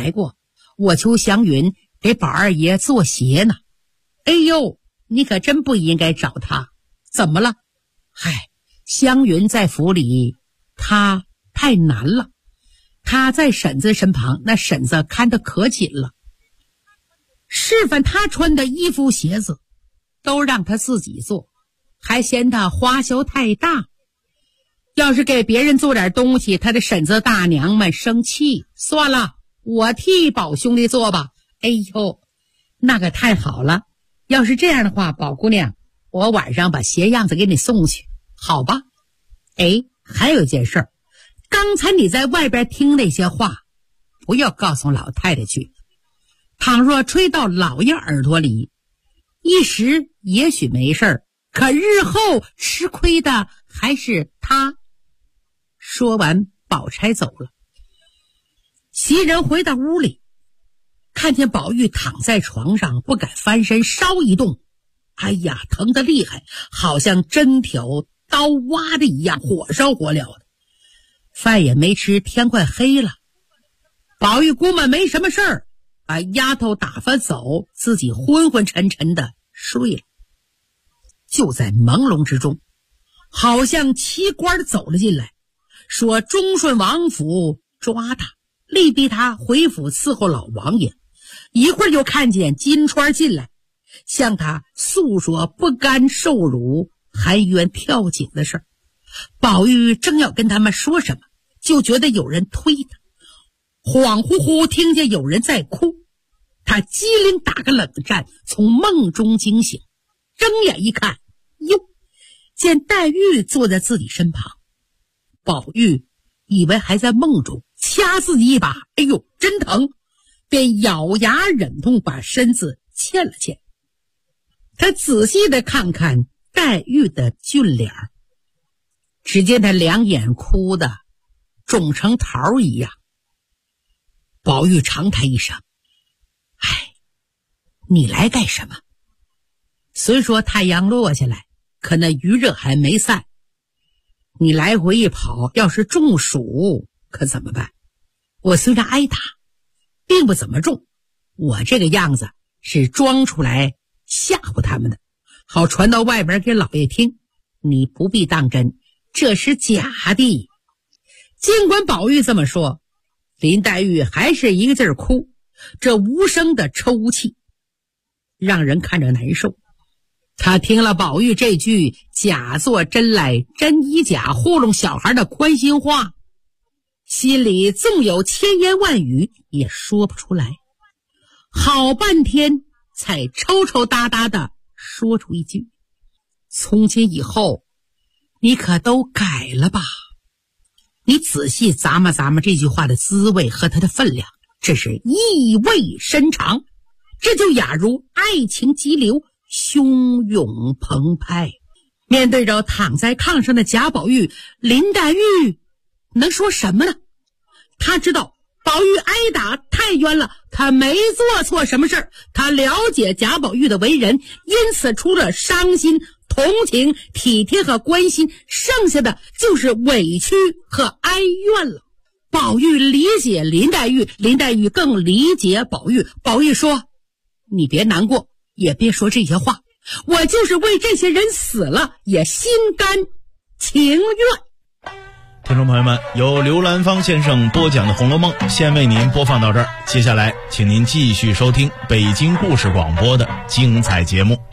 来过，我求祥云给宝二爷做鞋呢。哎呦，你可真不应该找他。怎么了？嗨，祥云在府里他太难了，他在婶子身旁，那婶子看得可紧了，示范他穿的衣服鞋子都让他自己做，还嫌他花销太大。要是给别人做点东西，他的婶子大娘们生气。算了，我替宝兄弟做吧。哎呦，那可太好了。要是这样的话，宝姑娘，我晚上把鞋样子给你送去，好吧？哎，还有一件事儿，刚才你在外边听那些话，不要告诉老太太去。倘若吹到老爷耳朵里，一时也许没事儿，可日后吃亏的还是他。说完，宝钗走了。袭人回到屋里，看见宝玉躺在床上，不敢翻身稍一动，哎呀，疼得厉害，好像针挑刀挖的一样，火烧火燎的。饭也没吃，天快黑了。宝玉估摸没什么事儿，把丫头打发走，自己昏昏沉沉的睡了。就在朦胧之中，好像奇官走了进来，说忠顺王府抓他，力逼他回府伺候老王爷。一会儿又看见金钏进来，向他诉说不甘受辱、含冤跳井的事儿。宝玉正要跟他们说什么，就觉得有人推他，恍惚惚听见有人在哭。他机灵打个冷战，从梦中惊醒，睁眼一看，哟，见黛玉坐在自己身旁。宝玉以为还在梦中，掐自己一把，哎呦，真疼，便咬牙忍痛把身子欠了欠。他仔细地看看黛玉的俊脸，只见他两眼哭得肿成桃一样。宝玉长叹一声，哎，你来干什么？虽说太阳落下来，可那余热还没散，你来回一跑，要是中暑可怎么办？我虽然挨打，并不怎么重，我这个样子是装出来吓唬他们的，好传到外边给老爷听，你不必当真，这是假的。尽管宝玉这么说，林黛玉还是一个劲儿哭，这无声的抽泣让人看着难受。他听了宝玉这句假作真来真以假糊弄小孩的宽心话，心里纵有千言万语也说不出来，好半天才抽抽搭搭的说出一句，从今以后你可都改了吧。你仔细咂摸咂摸这句话的滋味和它的分量，这是意味深长，这就雅如爱情激流，汹涌澎湃。面对着躺在炕上的贾宝玉，林黛玉能说什么呢？他知道宝玉挨打太冤了，他没做错什么事儿，他了解贾宝玉的为人，因此除了伤心、同情、体贴和关心，剩下的就是委屈和哀怨了。宝玉理解林黛玉，林黛玉更理解宝玉。宝玉说，你别难过，也别说这些话，我就是为这些人死了也心甘情愿。 听众朋友们，由刘兰芳先生播讲的《红楼梦》先为您播放到这儿，接下来请您继续收听北京故事广播的精彩节目。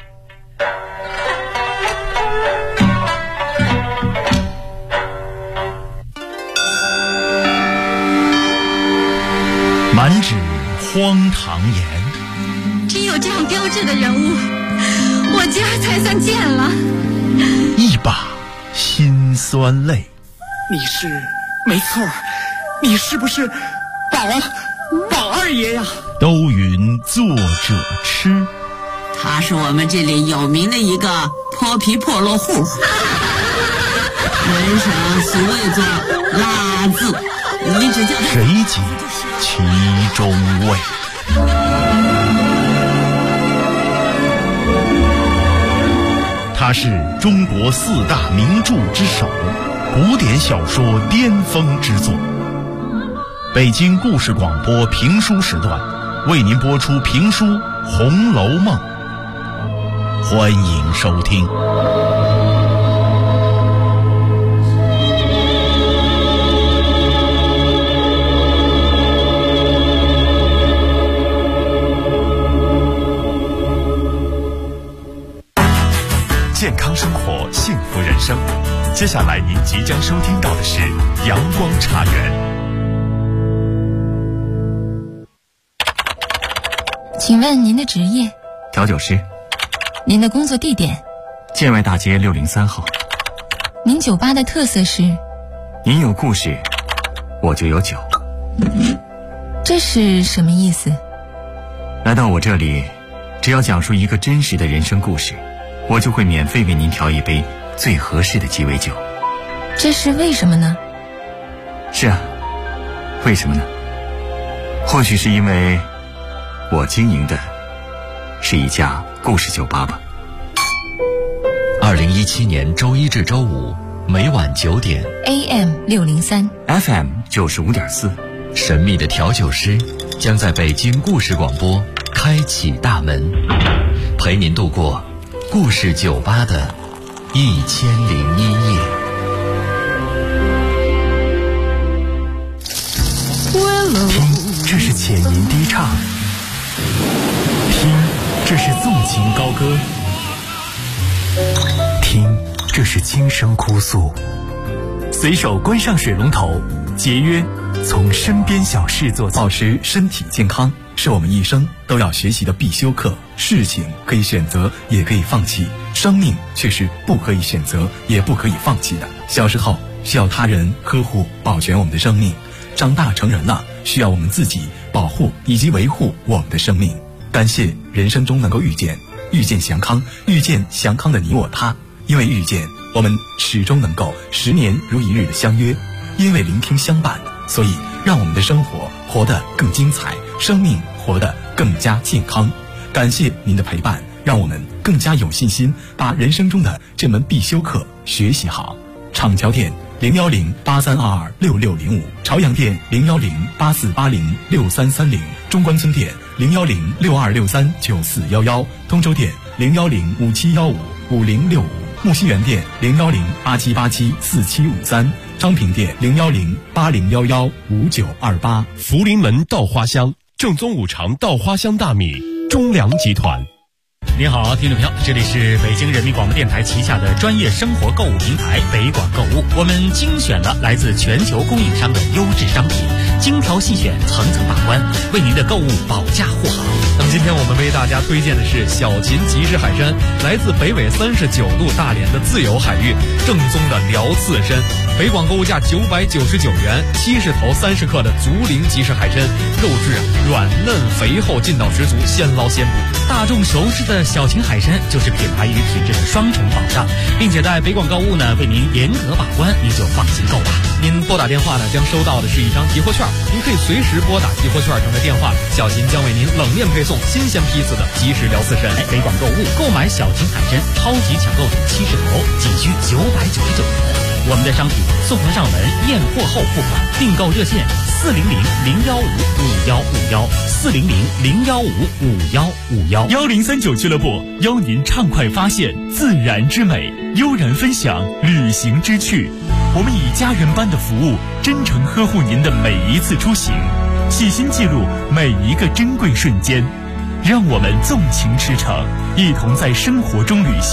满纸荒唐言， 只有这样标致的人物，我家才算见了。 一把辛酸泪。 你是，没错，你是不是宝二爷呀？ 都云作者痴， 他是我们这里有名的一个泼皮破落户，人上俗谓作拉字，你只叫他谁解其中味？他是中国4大名著之首，古典小说巅峰之作， 北京故事广播评书时段，为您播出评书《红楼梦》，欢迎收听。 健康生活，幸福人生。接下来您即将收听到的是阳光茶园。 请问您的职业？ 调酒师。 您的工作地点？ 建外大街603号。 您酒吧的特色是？ 您有故事，我就有酒。 这是什么意思？ 来到我这里，只要讲述一个真实的人生故事，我就会免费为您调一杯最合适的鸡尾酒。 这是为什么呢？ 是啊，为什么呢？或许是因为我经营的是一家故事酒吧吧。 2017年周一至周五每晚9点 AM 603 FM 95.4， 神秘的调酒师将在北京故事广播开启大门，陪您度过故事酒吧的1001夜。 听，这是浅吟低唱；听，这是纵情高歌；听，这是轻声哭诉。随手关上水龙头，节约，从身边小事做起。 保持身体健康是我们一生都要学习的必修课。事情可以选择，也可以放弃，生命却是不可以选择，也不可以放弃的。小时候需要他人呵护保全我们的生命，长大成人了，需要我们自己保护以及维护我们的生命。感谢人生中能够遇见祥康，遇见祥康的你我他。因为遇见，我们始终能够10年如一日的相约；因为聆听相伴，所以让我们的生活活得更精彩，生命活得更加健康。感谢您的陪伴，让我们更加有信心把人生中的这门必修课学习好。厂桥店01083226605，朝阳店01084806330，中关村店01062639411，通州店01057155065，木樨园店01087874753，昌平店01080115928。 福临门稻花香，正宗五常稻花香大米，中粮集团。 您好，听众朋友，这里是北京人民广播电台旗下的专业生活购物平台北广购物，我们精选了来自全球供应商的优质商品，精挑细选，层层把关，为您的购物保驾护航。 那么今天我们为大家推荐的是小秦即食海参，来自北纬39度大连的自由海域，正宗的辽刺参。北广购物价999元，70头30克的竹鳞即食海参，肉质软嫩肥厚，劲道十足，现捞现捕。 大众熟知的小秦海参就是品牌与品质的双重保障，并且在北广购物呢为您严格把关，您就放心购吧。 您拨打电话呢将收到的是一张提货券，您可以随时拨打提货券上的电话，小秦将为您冷链配送新鲜批次的即食辽刺参。 北广购物购买小秦海参超级抢购组70头，仅需999元。我们的商品送货上门，验货后付款，订购热线400-015-5151，400-015-5151。1039俱乐部邀您畅快发现自然之美，悠然分享旅行之趣。我们以家人般的服务，真诚呵护您的每一次出行，细心记录每一个珍贵瞬间，让我们纵情驰骋，一同在生活中旅行。